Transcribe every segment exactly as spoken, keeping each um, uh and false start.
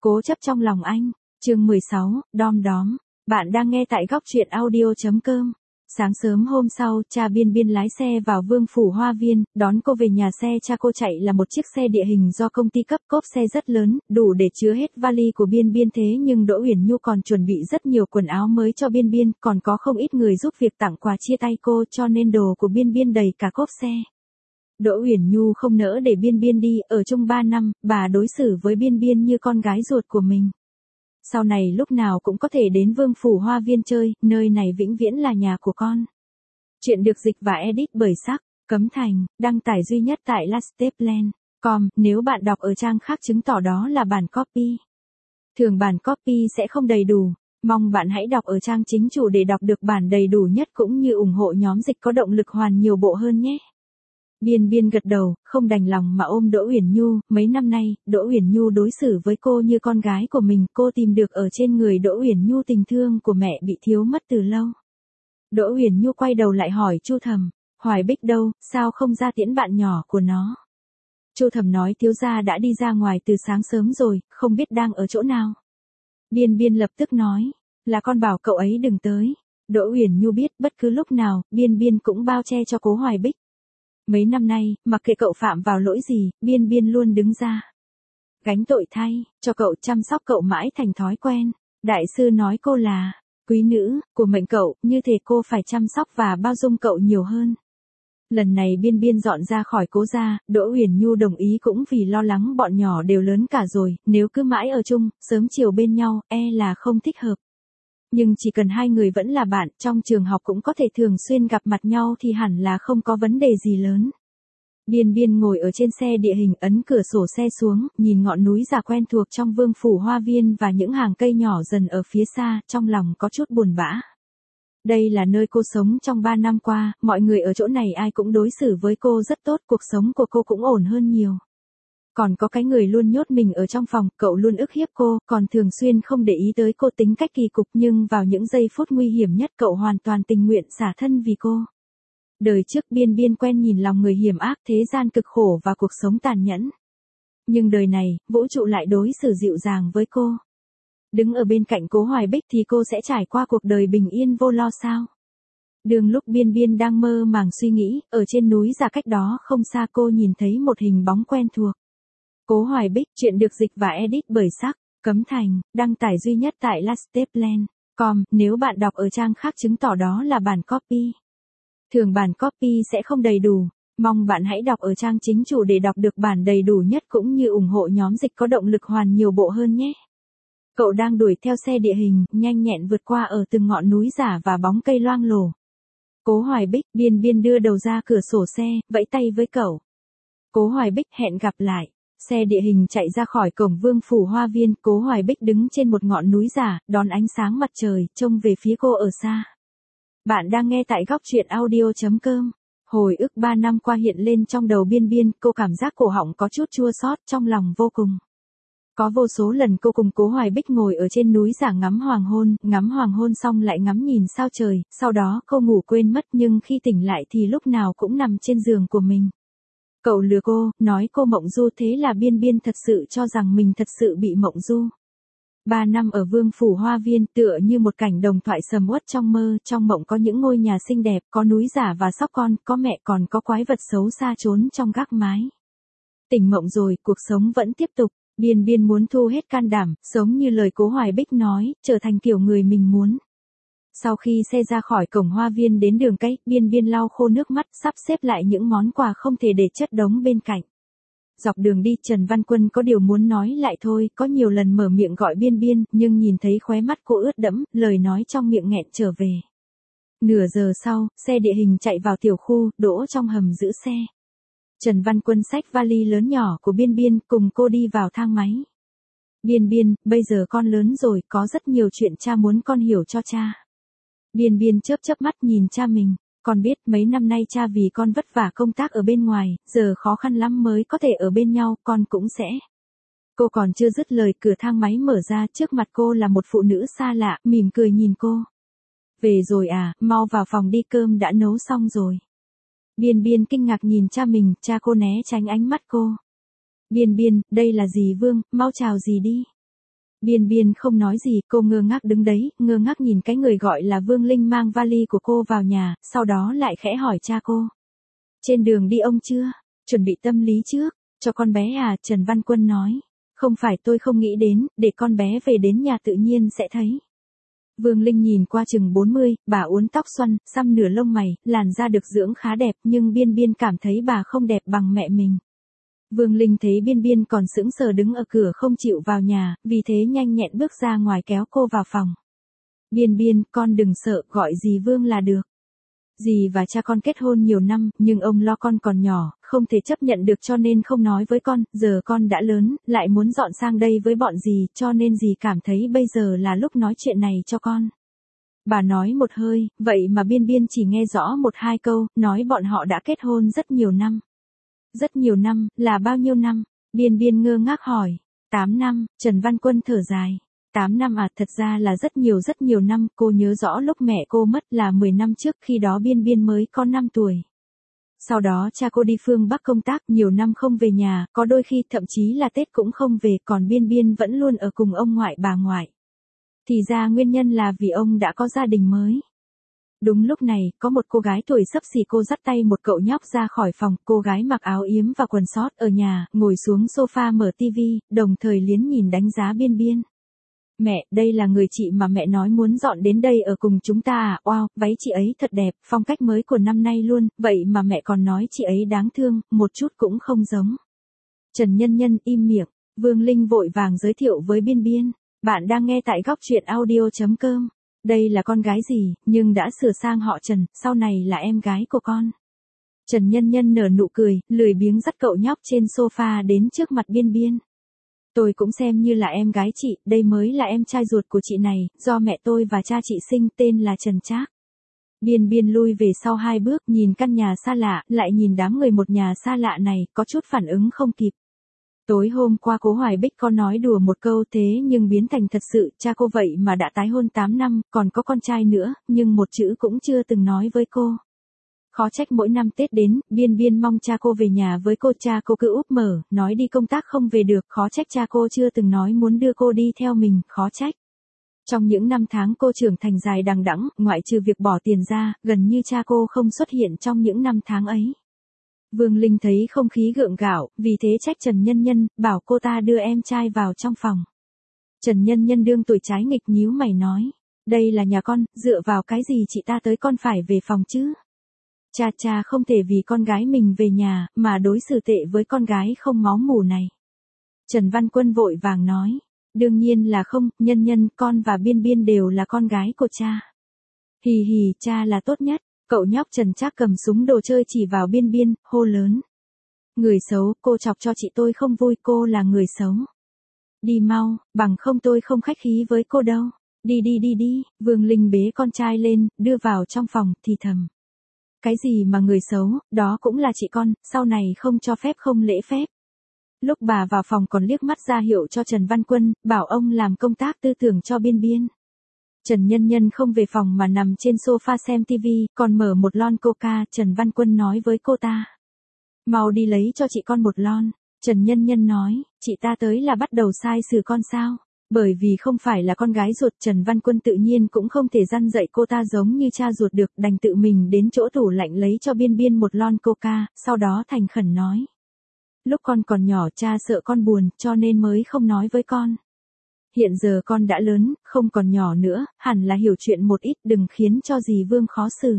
Cố chấp trong lòng anh, chương mười sáu, đom đóm. Bạn đang nghe tại góc truyện audio.com. Sáng sớm hôm sau, cha Biên Biên lái xe vào Vương Phủ Hoa Viên, đón cô về nhà. Xe cha cô chạy là một chiếc xe địa hình do công ty cấp, cốp xe rất lớn, đủ để chứa hết vali của Biên Biên. Thế nhưng Đỗ Uyển Nhu còn chuẩn bị rất nhiều quần áo mới cho Biên Biên, còn có không ít người giúp việc tặng quà chia tay cô, cho nên đồ của Biên Biên đầy cả cốp xe. Đỗ Uyển Nhu không nỡ để Biên Biên đi, ở chung ba năm, bà đối xử với Biên Biên như con gái ruột của mình. Sau này lúc nào cũng có thể đến Vương Phủ Hoa Viên chơi, nơi này vĩnh viễn là nhà của con. Chuyện được dịch và edit bởi Sắc, Cấm Thành, đăng tải duy nhất tại lasteplan chấm com, nếu bạn đọc ở trang khác chứng tỏ đó là bản copy. Thường bản copy sẽ không đầy đủ, mong bạn hãy đọc ở trang chính chủ để đọc được bản đầy đủ nhất cũng như ủng hộ nhóm dịch có động lực hoàn nhiều bộ hơn nhé. Biên Biên gật đầu, không đành lòng mà ôm Đỗ Uyển Nhu. Mấy năm nay, Đỗ Uyển Nhu đối xử với cô như con gái của mình. Cô tìm được ở trên người Đỗ Uyển Nhu tình thương của mẹ bị thiếu mất từ lâu. Đỗ Uyển Nhu quay đầu lại hỏi Chu Thẩm, Hoài Bích đâu, sao không ra tiễn bạn nhỏ của nó? Chu Thẩm nói thiếu gia đã đi ra ngoài từ sáng sớm rồi, không biết đang ở chỗ nào. Biên Biên lập tức nói, là con bảo cậu ấy đừng tới. Đỗ Uyển Nhu biết bất cứ lúc nào, Biên Biên cũng bao che cho Cố Hoài Bích. Mấy năm nay, mặc kệ cậu phạm vào lỗi gì, Biên Biên luôn đứng ra gánh tội thay, cho cậu, chăm sóc cậu mãi thành thói quen. Đại sư nói cô là quý nữ của mệnh cậu, như thể cô phải chăm sóc và bao dung cậu nhiều hơn. Lần này Biên Biên dọn ra khỏi Cố gia, Đỗ Uyển Nhu đồng ý cũng vì lo lắng bọn nhỏ đều lớn cả rồi, nếu cứ mãi ở chung, sớm chiều bên nhau, e là không thích hợp. Nhưng chỉ cần hai người vẫn là bạn, trong trường học cũng có thể thường xuyên gặp mặt nhau thì hẳn là không có vấn đề gì lớn. Biên Biên ngồi ở trên xe địa hình, ấn cửa sổ xe xuống, nhìn ngọn núi già quen thuộc trong Vương Phủ Hoa Viên và những hàng cây nhỏ dần ở phía xa, trong lòng có chút buồn bã. Đây là nơi cô sống trong ba năm qua, mọi người ở chỗ này ai cũng đối xử với cô rất tốt, cuộc sống của cô cũng ổn hơn nhiều. Còn có cái người luôn nhốt mình ở trong phòng, cậu luôn ức hiếp cô, còn thường xuyên không để ý tới cô, tính cách kỳ cục, nhưng vào những giây phút nguy hiểm nhất cậu hoàn toàn tình nguyện xả thân vì cô. Đời trước Biên Biên quen nhìn lòng người hiểm ác, thế gian cực khổ và cuộc sống tàn nhẫn. Nhưng đời này, vũ trụ lại đối xử dịu dàng với cô. Đứng ở bên cạnh Cố Hoài Bích thì cô sẽ trải qua cuộc đời bình yên vô lo sao? Đường lúc Biên Biên đang mơ màng suy nghĩ, ở trên núi già cách đó không xa cô nhìn thấy một hình bóng quen thuộc. Cố Hoài Bích, chuyện được dịch và edit bởi Sắc, Cấm Thành, đăng tải duy nhất tại lasteplan chấm com, nếu bạn đọc ở trang khác chứng tỏ đó là bản copy. Thường bản copy sẽ không đầy đủ, mong bạn hãy đọc ở trang chính chủ để đọc được bản đầy đủ nhất cũng như ủng hộ nhóm dịch có động lực hoàn nhiều bộ hơn nhé. Cậu đang đuổi theo xe địa hình, nhanh nhẹn vượt qua ở từng ngọn núi giả và bóng cây loang lổ. Cố Hoài Bích, Biên Biên đưa đầu ra cửa sổ xe, vẫy tay với cậu. Cố Hoài Bích, hẹn gặp lại. Xe địa hình chạy ra khỏi cổng Vương Phủ Hoa Viên, Cố Hoài Bích đứng trên một ngọn núi giả, đón ánh sáng mặt trời, trông về phía cô ở xa. Bạn đang nghe tại góc truyện audio.com. Hồi ức ba năm qua hiện lên trong đầu Biên Biên, cô cảm giác cổ họng có chút chua xót, trong lòng vô cùng. Có vô số lần cô cùng Cố Hoài Bích ngồi ở trên núi giả ngắm hoàng hôn, ngắm hoàng hôn xong lại ngắm nhìn sao trời, sau đó cô ngủ quên mất, nhưng khi tỉnh lại thì lúc nào cũng nằm trên giường của mình. Cậu lừa cô, nói cô mộng du, thế là Biên Biên thật sự cho rằng mình thật sự bị mộng du. Ba năm ở Vương Phủ Hoa Viên tựa như một cảnh đồng thoại sầm uất trong mơ, trong mộng có những ngôi nhà xinh đẹp, có núi giả và sóc con, có mẹ, còn có quái vật xấu xa trốn trong gác mái. Tỉnh mộng rồi, cuộc sống vẫn tiếp tục, Biên Biên muốn thu hết can đảm, giống như lời Cố Hoài Bích nói, trở thành kiểu người mình muốn. Sau khi xe ra khỏi cổng hoa viên đến đường cây, Biên Biên lau khô nước mắt, sắp xếp lại những món quà không thể để chất đống bên cạnh. Dọc đường đi, Trần Văn Quân có điều muốn nói lại thôi, có nhiều lần mở miệng gọi Biên Biên, nhưng nhìn thấy khóe mắt cô ướt đẫm, lời nói trong miệng nghẹn trở về. Nửa giờ sau, xe địa hình chạy vào tiểu khu, đỗ trong hầm giữ xe. Trần Văn Quân xách vali lớn nhỏ của Biên Biên, cùng cô đi vào thang máy. Biên Biên, bây giờ con lớn rồi, có rất nhiều chuyện cha muốn con hiểu cho cha. Biên Biên chớp chớp mắt nhìn cha mình, con biết mấy năm nay cha vì con vất vả công tác ở bên ngoài, giờ khó khăn lắm mới có thể ở bên nhau, con cũng sẽ. Cô còn chưa dứt lời, cửa thang máy mở ra, trước mặt cô là một phụ nữ xa lạ, mỉm cười nhìn cô. Về rồi à, mau vào phòng đi, cơm đã nấu xong rồi. Biên Biên kinh ngạc nhìn cha mình, cha cô né tránh ánh mắt cô. Biên Biên, đây là dì Vương, mau chào dì đi. Biên Biên không nói gì, cô ngơ ngác đứng đấy, ngơ ngác nhìn cái người gọi là Vương Linh mang vali của cô vào nhà, sau đó lại khẽ hỏi cha cô. Trên đường đi ông chưa? Chuẩn bị tâm lý trước, cho con bé à, Trần Văn Quân nói. Không phải tôi không nghĩ đến, để con bé về đến nhà tự nhiên sẽ thấy. Vương Linh nhìn qua chừng bốn mươi, bà uốn tóc xoăn, xăm nửa lông mày, làn da được dưỡng khá đẹp nhưng Biên Biên cảm thấy bà không đẹp bằng mẹ mình. Vương Linh thấy Biên Biên còn sững sờ đứng ở cửa không chịu vào nhà, vì thế nhanh nhẹn bước ra ngoài kéo cô vào phòng. Biên Biên, con đừng sợ, gọi dì Vương là được. Dì và cha con kết hôn nhiều năm, nhưng ông lo con còn nhỏ, không thể chấp nhận được cho nên không nói với con, giờ con đã lớn, lại muốn dọn sang đây với bọn dì, cho nên dì cảm thấy bây giờ là lúc nói chuyện này cho con. Bà nói một hơi, vậy mà Biên Biên chỉ nghe rõ một hai câu, nói bọn họ đã kết hôn rất nhiều năm. Rất nhiều năm, là bao nhiêu năm? Biên Biên ngơ ngác hỏi. Tám năm, Trần Văn Quân thở dài. Tám năm à, thật ra là rất nhiều rất nhiều năm, cô nhớ rõ lúc mẹ cô mất là mười năm trước, khi đó Biên Biên mới có năm tuổi. Sau đó cha cô đi phương Bắc công tác, nhiều năm không về nhà, có đôi khi thậm chí là Tết cũng không về, còn Biên Biên vẫn luôn ở cùng ông ngoại bà ngoại. Thì ra nguyên nhân là vì ông đã có gia đình mới. Đúng lúc này, có một cô gái tuổi xấp xỉ cô dắt tay một cậu nhóc ra khỏi phòng, cô gái mặc áo yếm và quần sót ở nhà, ngồi xuống sofa mở tivi, đồng thời liến nhìn đánh giá Biên Biên. Mẹ, đây là người chị mà mẹ nói muốn dọn đến đây ở cùng chúng ta à, wow, váy chị ấy thật đẹp, phong cách mới của năm nay luôn, vậy mà mẹ còn nói chị ấy đáng thương, một chút cũng không giống. Trần Nhân Nhân im miệng, Vương Linh vội vàng giới thiệu với Biên Biên, bạn đang nghe tại góc truyện audio chấm com. Đây là con gái gì, nhưng đã sửa sang họ Trần, sau này là em gái của con. Trần Nhân Nhân nở nụ cười, lười biếng dắt cậu nhóc trên sofa đến trước mặt Biên Biên. Tôi cũng xem như là em gái chị, đây mới là em trai ruột của chị này, do mẹ tôi và cha chị sinh, tên là Trần Trác. Biên Biên lui về sau hai bước, nhìn căn nhà xa lạ, lại nhìn đám người một nhà xa lạ này, có chút phản ứng không kịp. Tối hôm qua Cố Hoài Bích có nói đùa một câu thế nhưng biến thành thật sự, cha cô vậy mà đã tái hôn tám năm, còn có con trai nữa, nhưng một chữ cũng chưa từng nói với cô. Khó trách mỗi năm Tết đến, Biên Biên mong cha cô về nhà với cô, cha cô cứ úp mở, nói đi công tác không về được, khó trách cha cô chưa từng nói muốn đưa cô đi theo mình, khó trách. Trong những năm tháng cô trưởng thành dài đằng đẵng, ngoại trừ việc bỏ tiền ra, gần như cha cô không xuất hiện trong những năm tháng ấy. Vương Linh thấy không khí gượng gạo, vì thế trách Trần Nhân Nhân, bảo cô ta đưa em trai vào trong phòng. Trần Nhân Nhân đương tuổi trái nghịch nhíu mày nói, đây là nhà con, dựa vào cái gì chị ta tới con phải về phòng chứ? Cha cha không thể vì con gái mình về nhà, mà đối xử tệ với con gái không máu mủ này. Trần Văn Quân vội vàng nói, đương nhiên là không, Nhân Nhân, con và Biên Biên đều là con gái của cha. Hì hì, cha là tốt nhất. Cậu nhóc Trần Trác cầm súng đồ chơi chỉ vào Biên Biên, hô lớn. Người xấu, cô chọc cho chị tôi không vui, cô là người xấu. Đi mau, bằng không tôi không khách khí với cô đâu. Đi đi đi đi, Vương Linh bế con trai lên, đưa vào trong phòng, thì thầm. Cái gì mà người xấu, đó cũng là chị con, sau này không cho phép không lễ phép. Lúc bà vào phòng còn liếc mắt ra hiệu cho Trần Văn Quân, bảo ông làm công tác tư tưởng cho Biên Biên. Trần Nhân Nhân không về phòng mà nằm trên sofa xem tivi, còn mở một lon coca, Trần Văn Quân nói với cô ta. Mau đi lấy cho chị con một lon. Trần Nhân Nhân nói, chị ta tới là bắt đầu sai xử con sao? Bởi vì không phải là con gái ruột, Trần Văn Quân tự nhiên cũng không thể răn dạy cô ta giống như cha ruột được, đành tự mình đến chỗ tủ lạnh lấy cho Biên Biên một lon coca, sau đó thành khẩn nói. Lúc con còn nhỏ cha sợ con buồn, cho nên mới không nói với con. Hiện giờ con đã lớn, không còn nhỏ nữa, hẳn là hiểu chuyện một ít, đừng khiến cho dì Vương khó xử.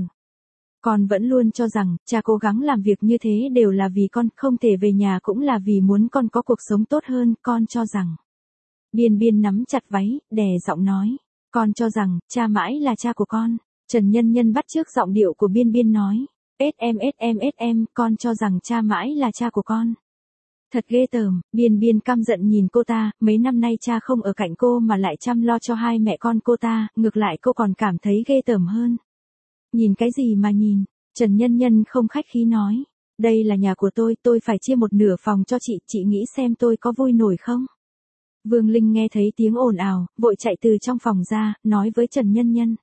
Con vẫn luôn cho rằng, cha cố gắng làm việc như thế đều là vì con, không thể về nhà cũng là vì muốn con có cuộc sống tốt hơn, con cho rằng. Biên Biên nắm chặt váy, đè giọng nói. Con cho rằng, cha mãi là cha của con. Trần Nhân Nhân bắt chước giọng điệu của Biên Biên nói. ét em ét em ét em, con cho rằng cha mãi là cha của con. Thật ghê tởm, Biên Biên căm giận nhìn cô ta, mấy năm nay cha không ở cạnh cô mà lại chăm lo cho hai mẹ con cô ta, ngược lại cô còn cảm thấy ghê tởm hơn. Nhìn cái gì mà nhìn, Trần Nhân Nhân không khách khí nói, đây là nhà của tôi, tôi phải chia một nửa phòng cho chị, chị nghĩ xem tôi có vui nổi không? Vương Linh nghe thấy tiếng ồn ào, vội chạy từ trong phòng ra, nói với Trần Nhân Nhân.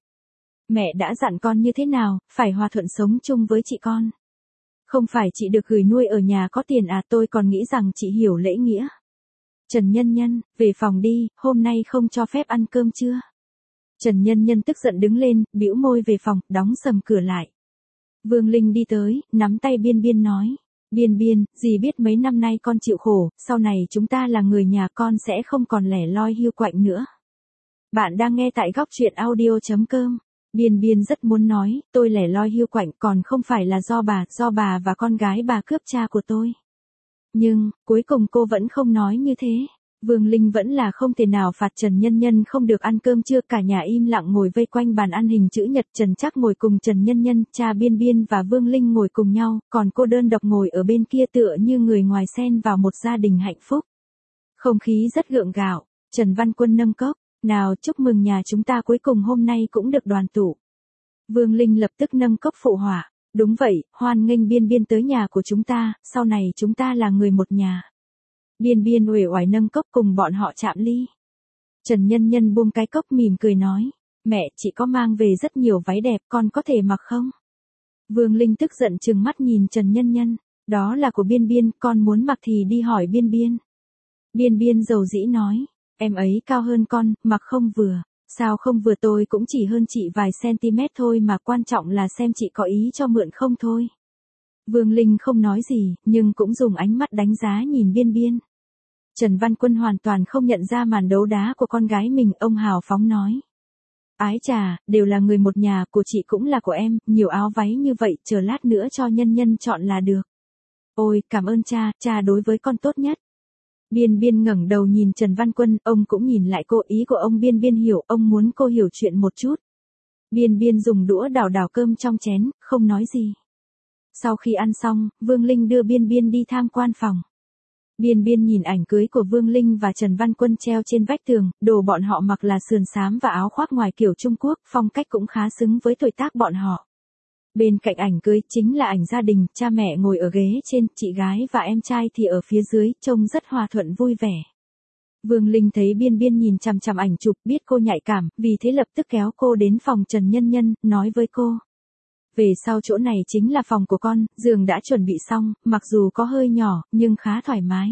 Mẹ đã dặn con như thế nào, phải hòa thuận sống chung với chị con. Không phải chị được gửi nuôi ở nhà có tiền à, tôi còn nghĩ rằng chị hiểu lễ nghĩa. Trần Nhân Nhân, về phòng đi, hôm nay không cho phép ăn cơm trưa. Trần Nhân Nhân tức giận đứng lên, bĩu môi về phòng, đóng sầm cửa lại. Vương Linh đi tới, nắm tay Biên Biên nói. Biên Biên, dì biết mấy năm nay con chịu khổ, sau này chúng ta là người nhà con sẽ không còn lẻ loi hiu quạnh nữa. Bạn đang nghe tại góc truyện audio chấm com. Biên Biên rất muốn nói, tôi lẻ loi hiu quạnh còn không phải là do bà, do bà và con gái bà cướp cha của tôi. Nhưng, cuối cùng cô vẫn không nói như thế. Vương Linh vẫn là không thể nào phạt Trần Nhân Nhân không được ăn cơm trưa, cả nhà im lặng ngồi vây quanh bàn ăn hình chữ nhật. Trần Trác ngồi cùng Trần Nhân Nhân, cha Biên Biên và Vương Linh ngồi cùng nhau, còn cô đơn độc ngồi ở bên kia tựa như người ngoài xen vào một gia đình hạnh phúc. Không khí rất gượng gạo, Trần Văn Quân nâng cốc, nào chúc mừng nhà chúng ta cuối cùng hôm nay cũng được đoàn tụ. Vương Linh lập tức nâng cốc phụ họa, đúng vậy, hoan nghênh Biên Biên tới nhà của chúng ta, sau này chúng ta là người một nhà. Biên Biên uể oải nâng cốc cùng bọn họ chạm ly. Trần Nhân Nhân buông cái cốc mỉm cười nói, mẹ, chị có mang về rất nhiều váy đẹp, con có thể mặc không? Vương Linh tức giận trừng mắt nhìn Trần Nhân Nhân, đó là của Biên Biên, con muốn mặc thì đi hỏi Biên Biên. Biên Biên dầu dĩ nói, em ấy cao hơn con, mặc không vừa. Sao không vừa, tôi cũng chỉ hơn chị vài cm thôi mà, quan trọng là xem chị có ý cho mượn không thôi. Vương Linh không nói gì, nhưng cũng dùng ánh mắt đánh giá nhìn Biên Biên. Trần Văn Quân hoàn toàn không nhận ra màn đấu đá của con gái mình, ông hào phóng nói. Ái chà, đều là người một nhà, của chị cũng là của em, nhiều áo váy như vậy, chờ lát nữa cho Nhân Nhân chọn là được. Ôi, cảm ơn cha, cha đối với con tốt nhất. Biên Biên ngẩng đầu nhìn Trần Văn Quân, ông cũng nhìn lại cô, ý của ông Biên Biên hiểu, ông muốn cô hiểu chuyện một chút. Biên Biên dùng đũa đảo đảo cơm trong chén, không nói gì. Sau khi ăn xong, Vương Linh đưa Biên Biên đi tham quan phòng. Biên Biên nhìn ảnh cưới của Vương Linh và Trần Văn Quân treo trên vách tường, đồ bọn họ mặc là sườn xám và áo khoác ngoài kiểu Trung Quốc, phong cách cũng khá xứng với tuổi tác bọn họ. Bên cạnh ảnh cưới chính là ảnh gia đình, cha mẹ ngồi ở ghế trên, chị gái và em trai thì ở phía dưới, trông rất hòa thuận vui vẻ. Vương Linh thấy Biên Biên nhìn chằm chằm ảnh chụp, biết cô nhạy cảm, vì thế lập tức kéo cô đến phòng Trần Nhân Nhân, nói với cô. Về sau chỗ này chính là phòng của con, giường đã chuẩn bị xong, mặc dù có hơi nhỏ, nhưng khá thoải mái.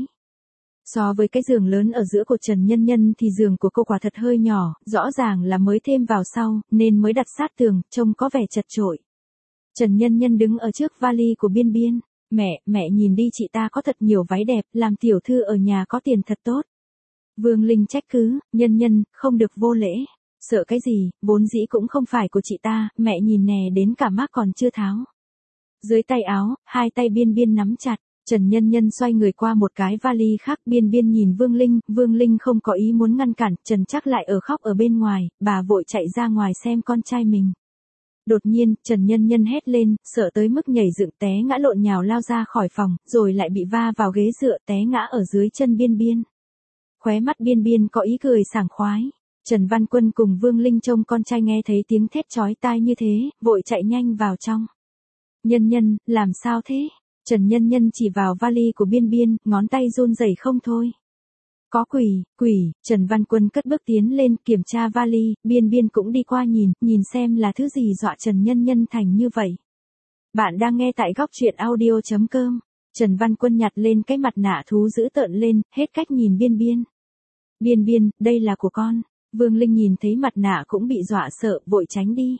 So với cái giường lớn ở giữa của Trần Nhân Nhân thì giường của cô quả thật hơi nhỏ, rõ ràng là mới thêm vào sau, nên mới đặt sát tường, trông có vẻ chật chội. Trần Nhân Nhân đứng ở trước vali của Biên Biên. Mẹ, mẹ nhìn đi, chị ta có thật nhiều váy đẹp, làm tiểu thư ở nhà có tiền thật tốt. Vương Linh trách cứ, Nhân Nhân, không được vô lễ. Sợ cái gì, vốn dĩ cũng không phải của chị ta, mẹ nhìn nè, đến cả mác còn chưa tháo. Dưới tay áo, hai tay Biên Biên nắm chặt, Trần Nhân Nhân xoay người qua một cái vali khác. Biên Biên nhìn Vương Linh, Vương Linh không có ý muốn ngăn cản, Trần Trác lại ở khóc ở bên ngoài, bà vội chạy ra ngoài xem con trai mình. Đột nhiên, Trần Nhân Nhân hét lên, sợ tới mức nhảy dựng té ngã lộn nhào lao ra khỏi phòng, rồi lại bị va vào ghế dựa, té ngã ở dưới chân Biên Biên. Khóe mắt Biên Biên có ý cười sảng khoái. Trần Văn Quân cùng Vương Linh trông con trai nghe thấy tiếng thét chói tai như thế, vội chạy nhanh vào trong. Nhân Nhân, làm sao thế? Trần Nhân Nhân chỉ vào vali của Biên Biên, ngón tay run rẩy không thôi. Có quỷ, quỷ, Trần Văn Quân cất bước tiến lên kiểm tra vali, Biên Biên cũng đi qua nhìn, nhìn xem là thứ gì dọa Trần Nhân Nhân thành như vậy. Bạn đang nghe tại góc truyện audio chấm com. Trần Văn Quân nhặt lên cái mặt nạ thú dữ tợn lên, hết cách nhìn Biên Biên. Biên Biên, đây là của con. Vương Linh nhìn thấy mặt nạ cũng bị dọa sợ, vội tránh đi.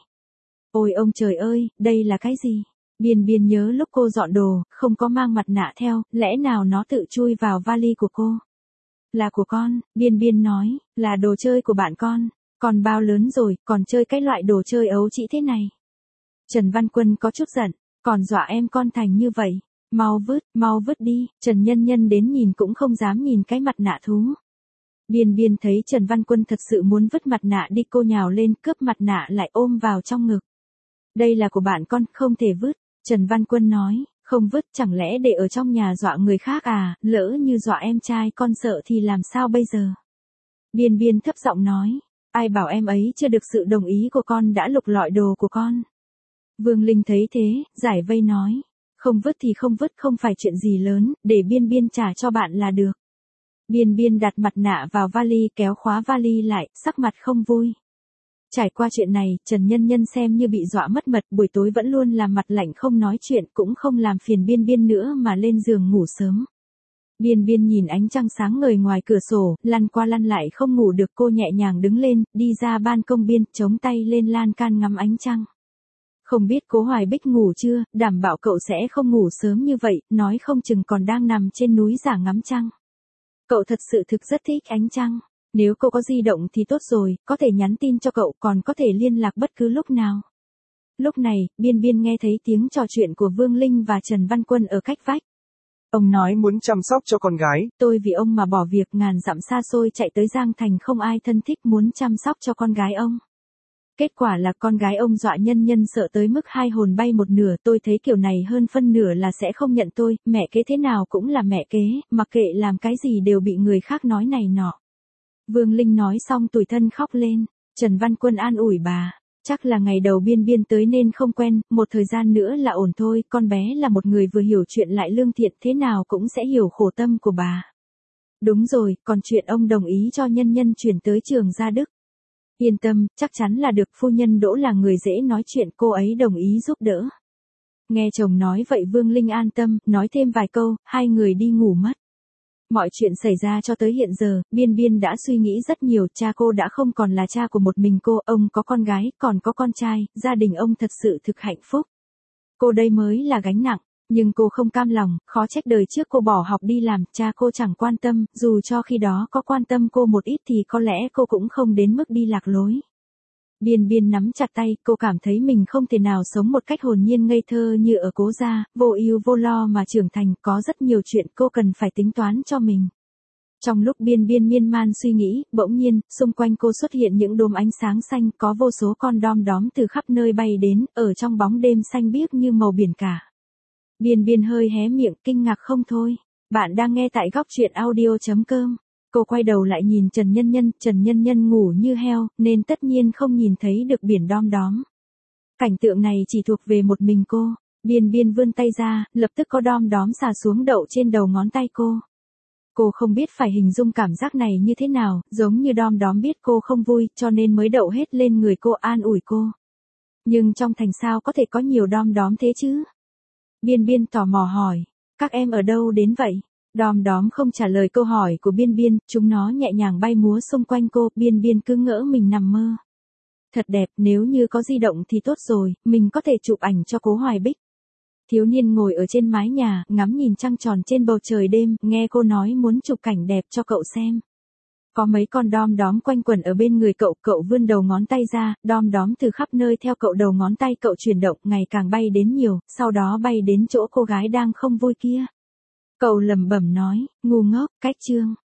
Ôi ông trời ơi, đây là cái gì? Biên Biên nhớ lúc cô dọn đồ, không có mang mặt nạ theo, lẽ nào nó tự chui vào vali của cô? Là của con, Biên Biên nói, là đồ chơi của bạn con. Còn bao lớn rồi, còn chơi cái loại đồ chơi ấu trĩ thế này. Trần Văn Quân có chút giận, còn dọa em con thành như vậy. Mau vứt, mau vứt đi, Trần Nhân Nhân đến nhìn cũng không dám nhìn cái mặt nạ thú. Biên Biên thấy Trần Văn Quân thật sự muốn vứt mặt nạ đi, cô nhào lên cướp mặt nạ lại ôm vào trong ngực. Đây là của bạn con, không thể vứt. Trần Văn Quân nói, không vứt chẳng lẽ để ở trong nhà dọa người khác à, lỡ như dọa em trai con sợ thì làm sao bây giờ? Biên Biên thấp giọng nói, ai bảo em ấy chưa được sự đồng ý của con đã lục lọi đồ của con. Vương Linh thấy thế, giải vây nói, không vứt thì không vứt, không phải chuyện gì lớn, để Biên Biên trả cho bạn là được. Biên Biên đặt mặt nạ vào vali, kéo khóa vali lại, sắc mặt không vui. Trải qua chuyện này, Trần Nhân Nhân xem như bị dọa mất mật, buổi tối vẫn luôn làm mặt lạnh không nói chuyện, cũng không làm phiền Biên Biên nữa mà lên giường ngủ sớm. Biên Biên nhìn ánh trăng sáng ngời ngoài cửa sổ, lăn qua lăn lại không ngủ được, cô nhẹ nhàng đứng lên, đi ra ban công biên, chống tay lên lan can ngắm ánh trăng. Không biết Cố Hoài Bích ngủ chưa, đảm bảo cậu sẽ không ngủ sớm như vậy, nói không chừng còn đang nằm trên núi giả ngắm trăng. Cậu thật sự thực rất thích ánh trăng. Nếu cô có di động thì tốt rồi, có thể nhắn tin cho cậu, còn có thể liên lạc bất cứ lúc nào. Lúc này, Biên Biên nghe thấy tiếng trò chuyện của Vương Linh và Trần Văn Quân ở cách vách. Ông nói muốn chăm sóc cho con gái. Tôi vì ông mà bỏ việc ngàn dặm xa xôi chạy tới Giang Thành, không ai thân thích muốn chăm sóc cho con gái ông. Kết quả là con gái ông dọa Nhân Nhân sợ tới mức hai hồn bay một nửa. Tôi thấy kiểu này hơn phân nửa là sẽ không nhận tôi, mẹ kế thế nào cũng là mẹ kế, mặc kệ làm cái gì đều bị người khác nói này nọ. Vương Linh nói xong tủi thân khóc lên. Trần Văn Quân an ủi bà. Chắc là ngày đầu Biên Biên tới nên không quen, một thời gian nữa là ổn thôi, con bé là một người vừa hiểu chuyện lại lương thiện, thế nào cũng sẽ hiểu khổ tâm của bà. Đúng rồi, còn chuyện ông đồng ý cho Nhân Nhân chuyển tới trường Gia Đức. Yên tâm, chắc chắn là được, phu nhân Đỗ là người dễ nói chuyện, cô ấy đồng ý giúp đỡ. Nghe chồng nói vậy Vương Linh an tâm, nói thêm vài câu, hai người đi ngủ mất. Mọi chuyện xảy ra cho tới hiện giờ, Biên Biên đã suy nghĩ rất nhiều, cha cô đã không còn là cha của một mình cô, ông có con gái, còn có con trai, gia đình ông thật sự thực hạnh phúc. Cô đây mới là gánh nặng, nhưng cô không cam lòng, khó trách đời trước cô bỏ học đi làm, cha cô chẳng quan tâm, dù cho khi đó có quan tâm cô một ít thì có lẽ cô cũng không đến mức đi lạc lối. Biên Biên nắm chặt tay, cô cảm thấy mình không thể nào sống một cách hồn nhiên ngây thơ như ở Cố gia, vô ưu vô lo mà trưởng thành, có rất nhiều chuyện cô cần phải tính toán cho mình. Trong lúc Biên Biên miên man suy nghĩ, bỗng nhiên, xung quanh cô xuất hiện những đốm ánh sáng xanh, có vô số con đom đóm từ khắp nơi bay đến, ở trong bóng đêm xanh biếc như màu biển cả. Biên Biên hơi hé miệng, kinh ngạc không thôi. Bạn đang nghe tại góc truyện audio chấm com. Cô quay đầu lại nhìn Trần Nhân Nhân, Trần Nhân Nhân ngủ như heo, nên tất nhiên không nhìn thấy được biển đom đóm. Cảnh tượng này chỉ thuộc về một mình cô. Biên Biên vươn tay ra, lập tức có đom đóm xà xuống đậu trên đầu ngón tay cô. Cô không biết phải hình dung cảm giác này như thế nào, giống như đom đóm biết cô không vui, cho nên mới đậu hết lên người cô, an ủi cô. Nhưng trong thành sao có thể có nhiều đom đóm thế chứ? Biên Biên tò mò hỏi, các em ở đâu đến vậy? Đom đóm không trả lời câu hỏi của Biên Biên, chúng nó nhẹ nhàng bay múa xung quanh cô, Biên Biên cứ ngỡ mình nằm mơ. Thật đẹp, nếu như có di động thì tốt rồi, mình có thể chụp ảnh cho Cố Hoài Bích. Thiếu niên ngồi ở trên mái nhà, ngắm nhìn trăng tròn trên bầu trời đêm, nghe cô nói muốn chụp cảnh đẹp cho cậu xem. Có mấy con đom đóm quanh quẩn ở bên người cậu, cậu vươn đầu ngón tay ra, đom đóm từ khắp nơi theo cậu đầu ngón tay cậu chuyển động, ngày càng bay đến nhiều, sau đó bay đến chỗ cô gái đang không vui kia. Cậu lẩm bẩm nói, ngu ngốc, cách chương.